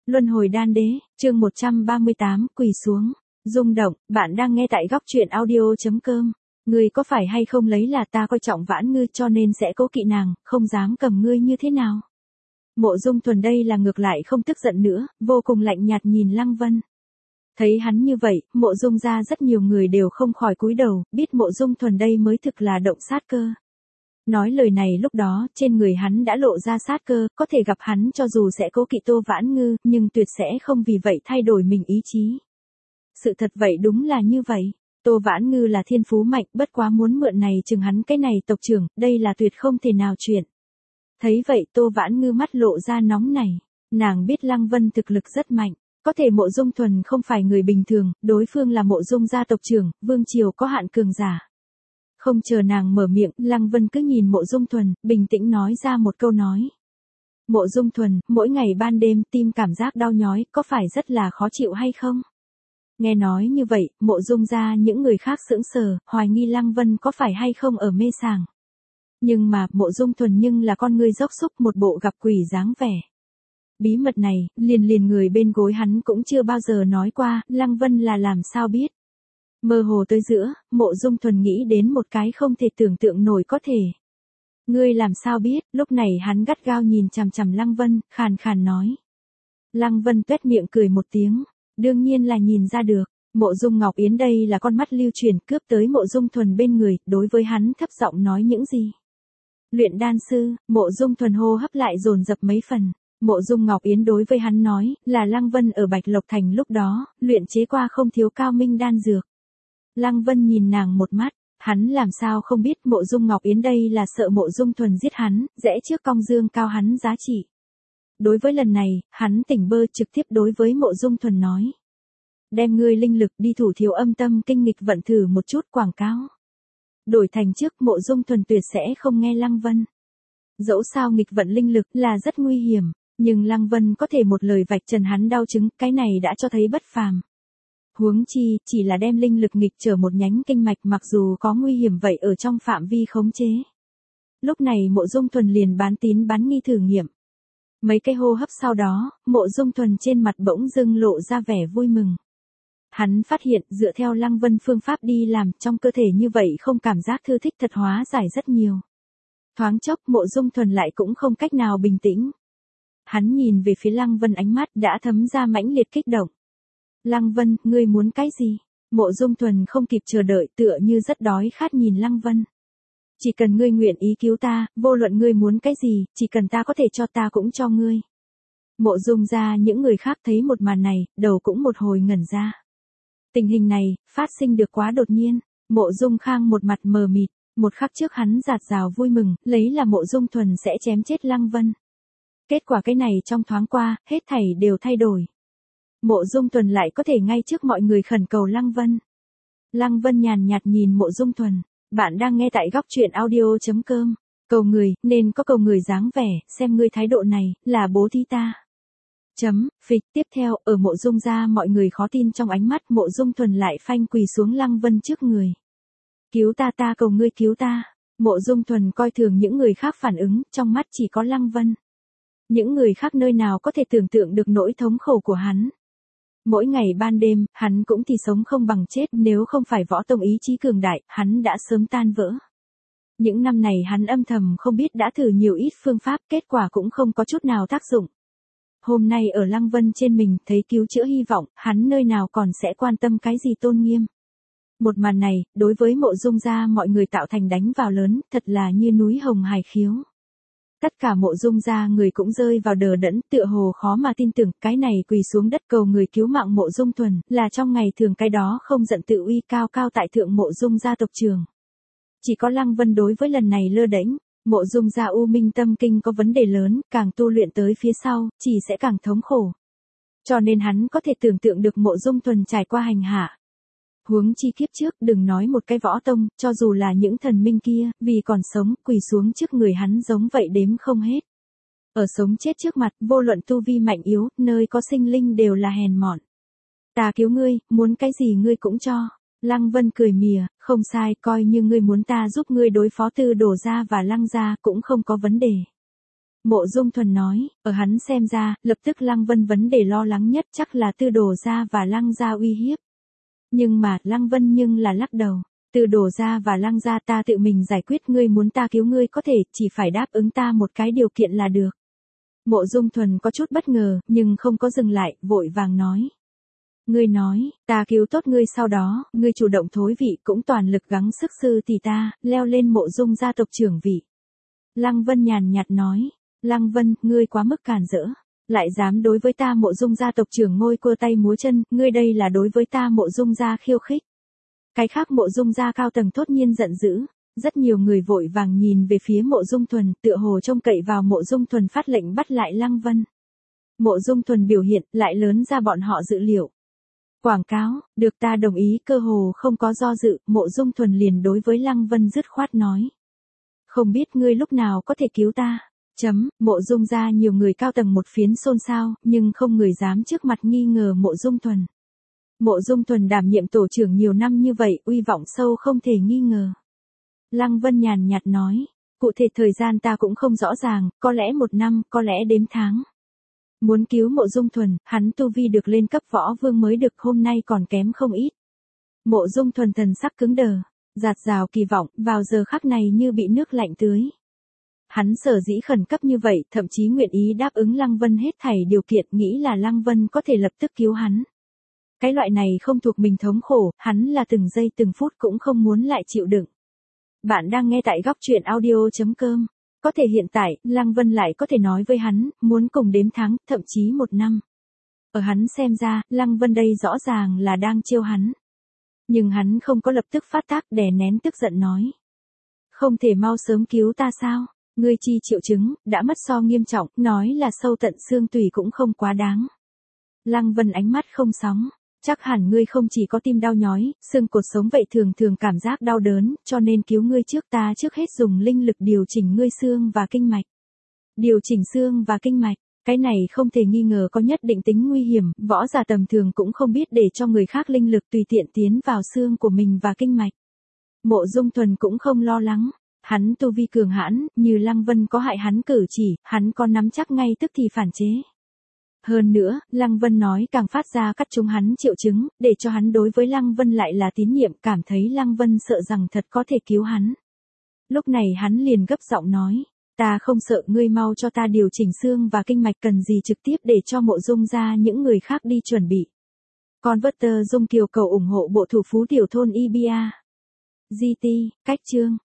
Luân hồi đan đế, chương 138, quỳ xuống. Rung động, bạn đang nghe tại góc truyện audio.com. Ngươi có phải hay không lấy là ta coi trọng Vãn Ngư cho nên sẽ cố kỵ nàng, không dám cầm ngươi như thế nào? Mộ Dung Thuần đây là ngược lại không tức giận nữa, vô cùng lạnh nhạt nhìn Lăng Vân. Thấy hắn như vậy, Mộ Dung ra rất nhiều người đều không khỏi cúi đầu, biết Mộ Dung Thuần đây mới thực là động sát cơ. Nói lời này lúc đó, trên người hắn đã lộ ra sát cơ, có thể gặp hắn cho dù sẽ cố kỵ Tô Vãn Ngư, nhưng tuyệt sẽ không vì vậy thay đổi mình ý chí. Sự thật vậy đúng là như vậy. Tô Vãn Ngư là thiên phú mạnh, bất quá muốn mượn này chừng hắn cái này tộc trưởng, đây là tuyệt không thể nào chuyện. Thấy vậy Tô Vãn Ngư mắt lộ ra nóng này. Nàng biết Lăng Vân thực lực rất mạnh. Có thể Mộ Dung Thuần không phải người bình thường, đối phương là Mộ Dung gia tộc trưởng, vương triều có hạn cường giả. Không chờ nàng mở miệng, Lăng Vân cứ nhìn Mộ Dung Thuần, bình tĩnh nói ra một câu nói. Mộ Dung Thuần, mỗi ngày ban đêm tim cảm giác đau nhói, có phải rất là khó chịu hay không? Nghe nói như vậy, Mộ Dung ra những người khác sững sờ, hoài nghi Lăng Vân có phải hay không ở mê sảng. Nhưng mà, Mộ Dung Thuần nhưng là con người dốc xúc một bộ gặp quỷ dáng vẻ. Bí mật này, liền người bên gối hắn cũng chưa bao giờ nói qua, Lăng Vân là làm sao biết. Mơ hồ tới giữa, Mộ Dung Thuần nghĩ đến một cái không thể tưởng tượng nổi có thể. Ngươi làm sao biết, lúc này hắn gắt gao nhìn chằm chằm Lăng Vân, khàn khàn nói. Lăng Vân tuét miệng cười một tiếng, đương nhiên là nhìn ra được, Mộ Dung Ngọc Yến đây là con mắt lưu truyền cướp tới Mộ Dung Thuần bên người, đối với hắn thấp giọng nói những gì. Luyện đan sư, Mộ Dung Thuần hô hấp lại dồn dập mấy phần. Mộ Dung Ngọc Yến đối với hắn nói, là Lăng Vân ở Bạch Lộc Thành lúc đó, luyện chế qua không thiếu cao minh đan dược. Lăng Vân nhìn nàng một mắt, hắn làm sao không biết Mộ Dung Ngọc Yến đây là sợ Mộ Dung Thuần giết hắn, rẽ trước cong dương cao hắn giá trị. Đối với lần này, hắn tỉnh bơ trực tiếp đối với Mộ Dung Thuần nói. Đem ngươi linh lực đi thủ thiếu âm tâm kinh nghịch vận thử một chút quảng cáo. Đổi thành trước Mộ Dung Thuần tuyệt sẽ không nghe Lăng Vân. Dẫu sao nghịch vận linh lực là rất nguy hiểm, nhưng Lăng Vân có thể một lời vạch trần hắn đau chứng, cái này đã cho thấy bất phàm. Huống chi, chỉ là đem linh lực nghịch trở một nhánh kinh mạch mặc dù có nguy hiểm vậy ở trong phạm vi khống chế. Lúc này Mộ Dung Thuần liền bán tín bán nghi thử nghiệm. Mấy cái hô hấp sau đó, Mộ Dung Thuần trên mặt bỗng dưng lộ ra vẻ vui mừng. Hắn phát hiện dựa theo Lăng Vân phương pháp đi làm trong cơ thể như vậy không cảm giác thư thích thật hóa giải rất nhiều. Thoáng chốc Mộ Dung Thuần lại cũng không cách nào bình tĩnh. Hắn nhìn về phía Lăng Vân ánh mắt đã thấm ra mãnh liệt kích động. Lăng Vân, ngươi muốn cái gì? Mộ Dung Thuần không kịp chờ đợi tựa như rất đói khát nhìn Lăng Vân. Chỉ cần ngươi nguyện ý cứu ta, vô luận ngươi muốn cái gì, chỉ cần ta có thể cho ta cũng cho ngươi. Mộ Dung ra những người khác thấy một màn này, đầu cũng một hồi ngẩn ra. Tình hình này, phát sinh được quá đột nhiên. Mộ Dung Khang một mặt mờ mịt, một khắc trước hắn dạt dào vui mừng, lấy là Mộ Dung Thuần sẽ chém chết Lăng Vân. Kết quả cái này trong thoáng qua, hết thảy đều thay đổi. Mộ Dung Thuần lại có thể ngay trước mọi người khẩn cầu Lăng Vân. Lăng Vân nhàn nhạt nhìn Mộ Dung Thuần. Bạn đang nghe tại góc truyện audio.com. Cầu người, nên có cầu người dáng vẻ, xem ngươi thái độ này, là bố thí ta. Phịch, tiếp theo, ở Mộ Dung ra mọi người khó tin trong ánh mắt Mộ Dung Thuần lại phanh quỳ xuống Lăng Vân trước người. Cứu ta ta cầu ngươi cứu ta. Mộ Dung Thuần coi thường những người khác phản ứng, trong mắt chỉ có Lăng Vân. Những người khác nơi nào có thể tưởng tượng được nỗi thống khổ của hắn. Mỗi ngày ban đêm, hắn cũng thì sống không bằng chết, nếu không phải võ tông ý chí cường đại, hắn đã sớm tan vỡ. Những năm này hắn âm thầm không biết đã thử nhiều ít phương pháp, kết quả cũng không có chút nào tác dụng. Hôm nay ở Lăng Vân trên mình, thấy cứu chữa hy vọng, hắn nơi nào còn sẽ quan tâm cái gì tôn nghiêm. Một màn này, đối với Mộ Dung gia mọi người tạo thành đánh vào lớn, thật là như núi hồng hải khiếu. Tất cả Mộ Dung gia người cũng rơi vào đờ đẫn, tựa hồ khó mà tin tưởng, cái này quỳ xuống đất cầu người cứu mạng Mộ Dung Thuần, là trong ngày thường cái đó không giận tự uy cao cao tại thượng Mộ Dung gia tộc trưởng. Chỉ có Lăng Vân đối với lần này lơ đễnh, Mộ Dung gia u minh tâm kinh có vấn đề lớn, càng tu luyện tới phía sau, chỉ sẽ càng thống khổ. Cho nên hắn có thể tưởng tượng được Mộ Dung Thuần trải qua hành hạ. Huống chi kiếp trước, đừng nói một cái võ tông, cho dù là những thần minh kia, vì còn sống, quỳ xuống trước người hắn giống vậy đếm không hết. Ở sống chết trước mặt, vô luận tu vi mạnh yếu, nơi có sinh linh đều là hèn mọn. Ta cứu ngươi, muốn cái gì ngươi cũng cho. Lăng Vân cười mỉa, không sai, coi như ngươi muốn ta giúp ngươi đối phó Tư Đồ gia và Lăng gia cũng không có vấn đề. Mộ Dung Thuần nói, ở hắn xem ra, lập tức Lăng Vân vấn đề lo lắng nhất chắc là Tư Đồ gia và Lăng gia uy hiếp. Nhưng mà, Lăng Vân nhưng là lắc đầu. Tư Đồ gia và Lăng gia ta tự mình giải quyết, ngươi muốn ta cứu ngươi có thể, chỉ phải đáp ứng ta một cái điều kiện là được. Mộ Dung Thuần có chút bất ngờ, nhưng không có dừng lại, vội vàng nói. Ngươi nói, ta cứu tốt ngươi sau đó, ngươi chủ động thối vị cũng toàn lực gắng sức sư thì ta, leo lên Mộ Dung gia tộc trưởng vị. Lăng Vân nhàn nhạt nói, Lăng Vân, ngươi quá mức càn rỡ, lại dám đối với ta Mộ Dung gia tộc trưởng ngôi cua tay múa chân, ngươi đây là đối với ta Mộ Dung gia khiêu khích. Cái khác Mộ Dung gia cao tầng thốt nhiên giận dữ, rất nhiều người vội vàng nhìn về phía Mộ Dung Thuần, tựa hồ trông cậy vào Mộ Dung Thuần phát lệnh bắt lại Lăng Vân. Mộ Dung Thuần biểu hiện lại lớn ra bọn họ dự liệu. Quảng cáo, được ta đồng ý, cơ hồ không có do dự, Mộ Dung Thuần liền đối với Lăng Vân dứt khoát nói. Không biết ngươi lúc nào có thể cứu ta. Mộ Dung gia nhiều người cao tầng một phiến xôn xao, nhưng không người dám trước mặt nghi ngờ Mộ Dung Thuần. Mộ Dung Thuần đảm nhiệm tổ trưởng nhiều năm như vậy, uy vọng sâu không thể nghi ngờ. Lăng Vân nhàn nhạt nói, cụ thể thời gian ta cũng không rõ ràng, có lẽ 1 năm, có lẽ đếm tháng. Muốn cứu Mộ Dung Thuần, hắn tu vi được lên cấp võ vương mới được, hôm nay còn kém không ít. Mộ Dung Thuần thần sắc cứng đờ, dạt dào kỳ vọng, vào giờ khắc này như bị nước lạnh tưới. Hắn sở dĩ khẩn cấp như vậy, thậm chí nguyện ý đáp ứng Lăng Vân hết thảy điều kiện, nghĩ là Lăng Vân có thể lập tức cứu hắn. Cái loại này không thuộc mình thống khổ, hắn là từng giây từng phút cũng không muốn lại chịu đựng. Bạn đang nghe tại góc truyện audio.com. Có thể hiện tại, Lăng Vân lại có thể nói với hắn, muốn cùng đếm tháng, thậm chí 1 năm. Ở hắn xem ra, Lăng Vân đây rõ ràng là đang trêu hắn. Nhưng hắn không có lập tức phát tác, đè nén tức giận nói. Không thể mau sớm cứu ta sao? Ngươi chi triệu chứng, đã mất so nghiêm trọng, nói là sâu tận xương tủy cũng không quá đáng. Lăng Vân ánh mắt không sóng. Chắc hẳn ngươi không chỉ có tim đau nhói, xương cột sống vậy thường thường cảm giác đau đớn, cho nên cứu ngươi trước, ta trước hết dùng linh lực điều chỉnh ngươi xương và kinh mạch. Điều chỉnh xương và kinh mạch, cái này không thể nghi ngờ có nhất định tính nguy hiểm, võ giả tầm thường cũng không biết để cho người khác linh lực tùy tiện tiến vào xương của mình và kinh mạch. Mộ Dung Thuần cũng không lo lắng, hắn tu vi cường hãn, như Lăng Vân có hại hắn cử chỉ, hắn có nắm chắc ngay tức thì phản chế. Hơn nữa, Lăng Vân nói càng phát ra cắt trúng hắn triệu chứng, để cho hắn đối với Lăng Vân lại là tín nhiệm, cảm thấy Lăng Vân sợ rằng thật có thể cứu hắn. Lúc này hắn liền gấp giọng nói, ta không sợ, ngươi mau cho ta điều chỉnh xương và kinh mạch, cần gì trực tiếp để cho Mộ Dung gia những người khác đi chuẩn bị. Converter Dung Kiều cầu ủng hộ bộ thủ phú tiểu thôn Ibia. GT, cách chương.